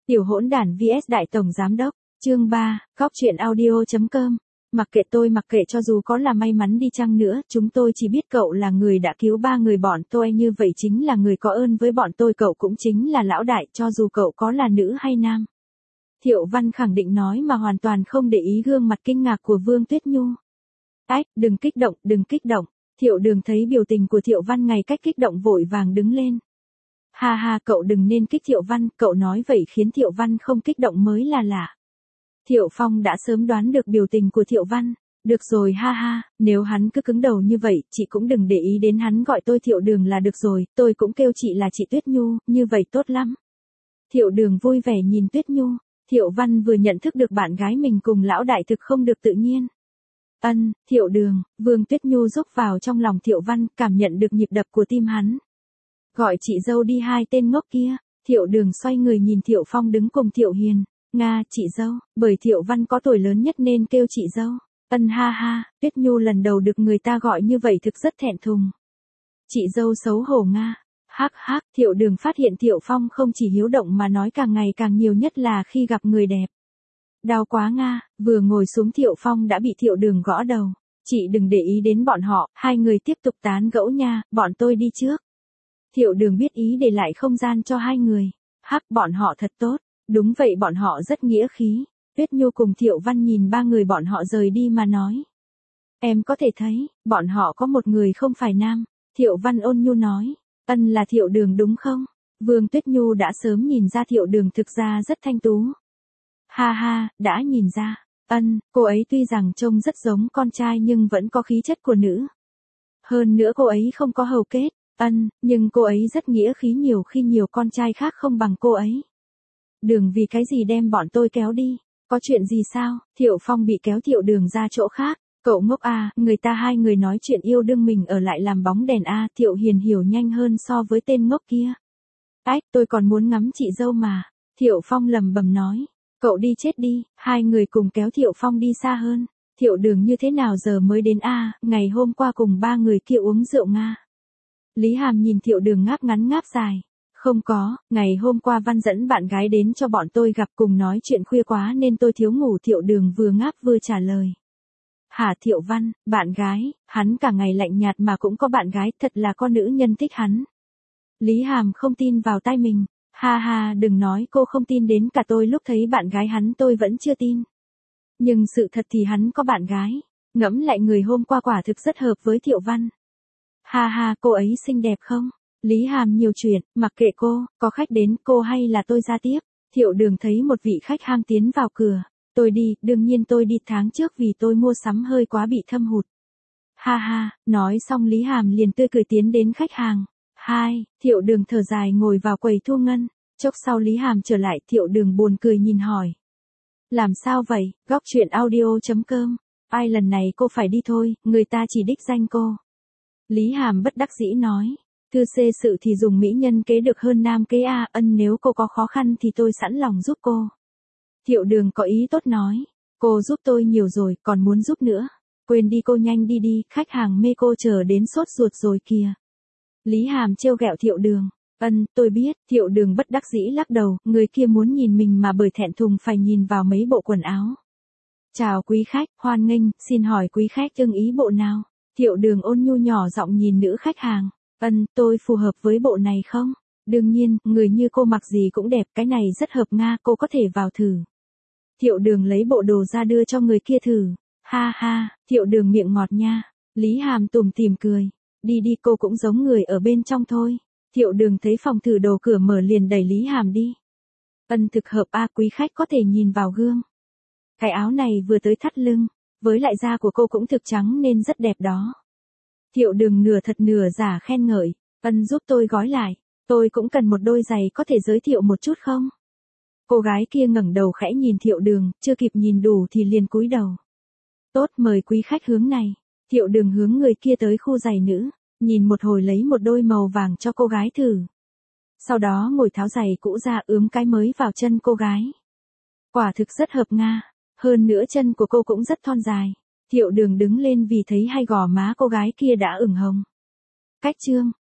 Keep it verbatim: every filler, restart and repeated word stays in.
Tiểu hỗn đản vs Đại Tổng Giám Đốc, chương ba, Góc truyện audio chấm com. Mặc kệ tôi mặc kệ cho dù có là may mắn đi chăng nữa, chúng tôi chỉ biết cậu là người đã cứu ba người bọn tôi, như vậy chính là người có ơn với bọn tôi, cậu cũng chính là lão đại, cho dù cậu có là nữ hay nam. Thiệu Văn khẳng định nói mà hoàn toàn không để ý gương mặt kinh ngạc của Vương Tuyết Nhu. Ách, đừng kích động, đừng kích động. Thiệu Đường thấy biểu tình của Thiệu Văn ngày cách kích động vội vàng đứng lên. Ha ha, cậu đừng nên kích Thiệu Văn, cậu nói vậy khiến Thiệu Văn không kích động mới là lạ. Thiệu Phong đã sớm đoán được biểu tình của Thiệu Văn. Được rồi ha ha, nếu hắn cứ cứng đầu như vậy, chị cũng đừng để ý đến hắn, gọi tôi Thiệu Đường là được rồi, tôi cũng kêu chị là chị Tuyết Nhu, như vậy tốt lắm. Thiệu Đường vui vẻ nhìn Tuyết Nhu. Thiệu Văn vừa nhận thức được bạn gái mình cùng lão đại thực không được tự nhiên. Ân, Thiệu Đường, Vương Tuyết Nhu rúc vào trong lòng Thiệu Văn, cảm nhận được nhịp đập của tim hắn. Gọi chị dâu đi, hai tên ngốc kia. Thiệu Đường xoay người nhìn Thiệu Phong đứng cùng Thiệu Hiền. Nga, chị dâu, bởi Thiệu Văn có tuổi lớn nhất nên kêu chị dâu. Ân ha ha, Tuyết Nhu lần đầu được người ta gọi như vậy thực rất thẹn thùng. Chị dâu xấu hổ Nga. Hắc hắc, Thiệu Đường phát hiện Thiệu Phong không chỉ hiếu động mà nói càng ngày càng nhiều, nhất là khi gặp người đẹp. Đau quá Nga, vừa ngồi xuống Thiệu Phong đã bị Thiệu Đường gõ đầu. Chị đừng để ý đến bọn họ, hai người tiếp tục tán gẫu nha, bọn tôi đi trước. Thiệu Đường biết ý để lại không gian cho hai người. Hắc, bọn họ thật tốt. Đúng vậy, bọn họ rất nghĩa khí. Tuyết Nhu cùng Thiệu Văn nhìn ba người bọn họ rời đi mà nói. Em có thể thấy, bọn họ có một người không phải nam. Thiệu Văn ôn nhu nói. Ân, là Thiệu Đường đúng không? Vương Tuyết Nhu đã sớm nhìn ra Thiệu Đường thực ra rất thanh tú. Ha ha, đã nhìn ra. Ân, cô ấy tuy rằng trông rất giống con trai nhưng vẫn có khí chất của nữ. Hơn nữa cô ấy không có hầu kết. Ân, nhưng cô ấy rất nghĩa khí, nhiều khi nhiều con trai khác không bằng cô ấy. Đường vì cái gì đem bọn tôi kéo đi? Có chuyện gì sao? Thiệu Phong bị kéo Thiệu Đường ra chỗ khác. Cậu ngốc à, người ta hai người nói chuyện yêu đương mình ở lại làm bóng đèn à, Thiệu Hiền hiểu nhanh hơn so với tên ngốc kia. Ách, tôi còn muốn ngắm chị dâu mà. Thiệu Phong lầm bầm nói. Cậu đi chết đi, hai người cùng kéo Thiệu Phong đi xa hơn. Thiệu Đường như thế nào giờ mới đến a? À, ngày hôm qua cùng ba người kia uống rượu Nga. Lý Hàm nhìn Thiệu Đường ngáp ngắn ngáp dài. Không có, ngày hôm qua Văn dẫn bạn gái đến cho bọn tôi gặp, cùng nói chuyện khuya quá nên tôi thiếu ngủ. Thiệu Đường vừa ngáp vừa trả lời. Hả, Thiệu Văn, bạn gái, hắn cả ngày lạnh nhạt mà cũng có bạn gái, thật là con nữ nhân thích hắn. Lý Hàm không tin vào tai mình. Ha ha, đừng nói cô không tin, đến cả tôi lúc thấy bạn gái hắn tôi vẫn chưa tin. Nhưng sự thật thì hắn có bạn gái. Ngẫm lại người hôm qua quả thực rất hợp với Thiệu Văn. Ha ha, cô ấy xinh đẹp không? Lý Hàm nhiều chuyện, mặc kệ cô, có khách đến, cô hay là tôi ra tiếp. Thiệu Đường thấy một vị khách ham tiến vào cửa. Tôi đi, đương nhiên tôi đi, tháng trước vì tôi mua sắm hơi quá bị thâm hụt. Ha ha, nói xong Lý Hàm liền tươi cười tiến đến khách hàng. Hai, Thiệu Đường thở dài ngồi vào quầy thu ngân. Chốc sau Lý Hàm trở lại, Thiệu Đường buồn cười nhìn hỏi. Làm sao vậy? Góc truyện audio chấm com. Ai, lần này cô phải đi thôi, người ta chỉ đích danh cô. Lý Hàm bất đắc dĩ nói. Thư xê sự thì dùng mỹ nhân kế được hơn nam kế a. Ân, nếu cô có khó khăn thì tôi sẵn lòng giúp cô. Thiệu Đường có ý tốt nói. Cô giúp tôi nhiều rồi, còn muốn giúp nữa. Quên đi, cô nhanh đi đi, khách hàng mê cô chờ đến sốt ruột rồi kìa. Lý Hàm trêu ghẹo Thiệu Đường. Ân, tôi biết. Thiệu Đường bất đắc dĩ lắc đầu, người kia muốn nhìn mình mà bởi thẹn thùng phải nhìn vào mấy bộ quần áo. Chào quý khách, hoan nghênh, xin hỏi quý khách ưng ý bộ nào? Thiệu Đường ôn nhu nhỏ giọng nhìn nữ khách hàng. Ân, tôi phù hợp với bộ này không? Đương nhiên, người như cô mặc gì cũng đẹp, cái này rất hợp Nga, cô có thể vào thử. Thiệu Đường lấy bộ đồ ra đưa cho người kia thử. Ha ha, Thiệu Đường miệng ngọt nha. Lý Hàm tủm tỉm cười. Đi đi, cô cũng giống người ở bên trong thôi. Thiệu Đường thấy phòng thử đồ cửa mở liền đẩy Lý Hàm đi. Ân, thực hợp a, quý khách có thể nhìn vào gương. Cái áo này vừa tới thắt lưng, với lại da của cô cũng thực trắng nên rất đẹp đó. Thiệu Đường nửa thật nửa giả khen ngợi. Ân, giúp tôi gói lại. Tôi cũng cần một đôi giày, có thể giới thiệu một chút không? Cô gái kia ngẩng đầu khẽ nhìn Thiệu Đường, chưa kịp nhìn đủ thì liền cúi đầu. Tốt, mời quý khách hướng này. Thiệu Đường hướng người kia tới khu giày nữ, nhìn một hồi lấy một đôi màu vàng cho cô gái thử. Sau đó ngồi tháo giày cũ ra, ướm cái mới vào chân cô gái. Quả thực rất hợp Nga, hơn nữa chân của cô cũng rất thon dài. Thiệu Đường đứng lên vì thấy hai gò má cô gái kia đã ửng hồng. Cách chương